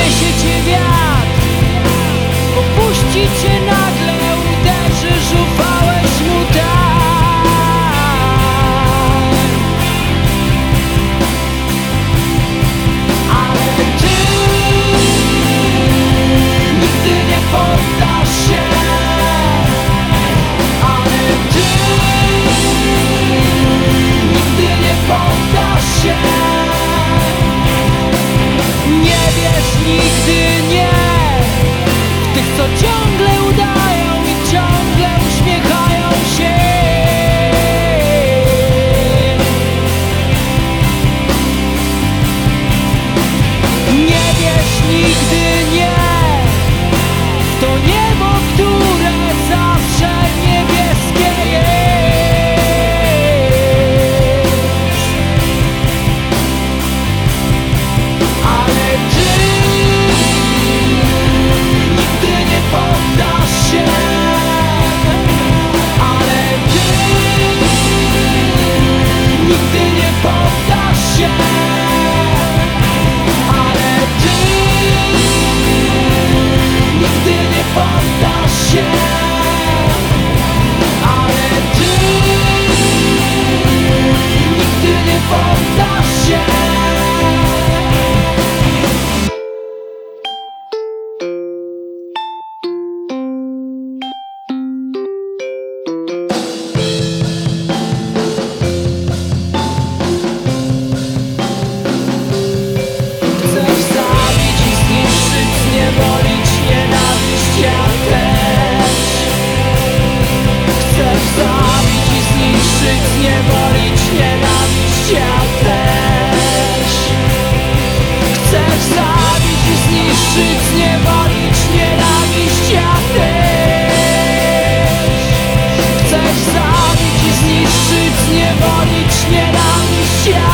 Poniesie cię wiatr, opuści cię nagle, uderzysz, ufałeś mu tak. Ale ty nigdy nie poddasz się. Ale ty nigdy nie poddasz się. Nie wierz nigdy nie w tych, co ciągle udają i ciągle uśmiechają się. Nie wierz nigdy nie w to niebo, które zawsze niebieskie jest. Ale ty nigdy nie poddasz się. Ale ty nigdy nie poddasz się. Ale ty nigdy nie poddasz się. Ale ty nigdy nie poddasz się. Chcesz zabić i zniszczyć, zniewolić, nienawiść, ja też. Chcesz zabić i zniszczyć, zniewolić, nienawiść, ja też. Chcesz zabić i zniszczyć, zniewolić, nienawiść, ja też. Chcesz zabić i zniszczyć, zniewolić, nienawiść, ja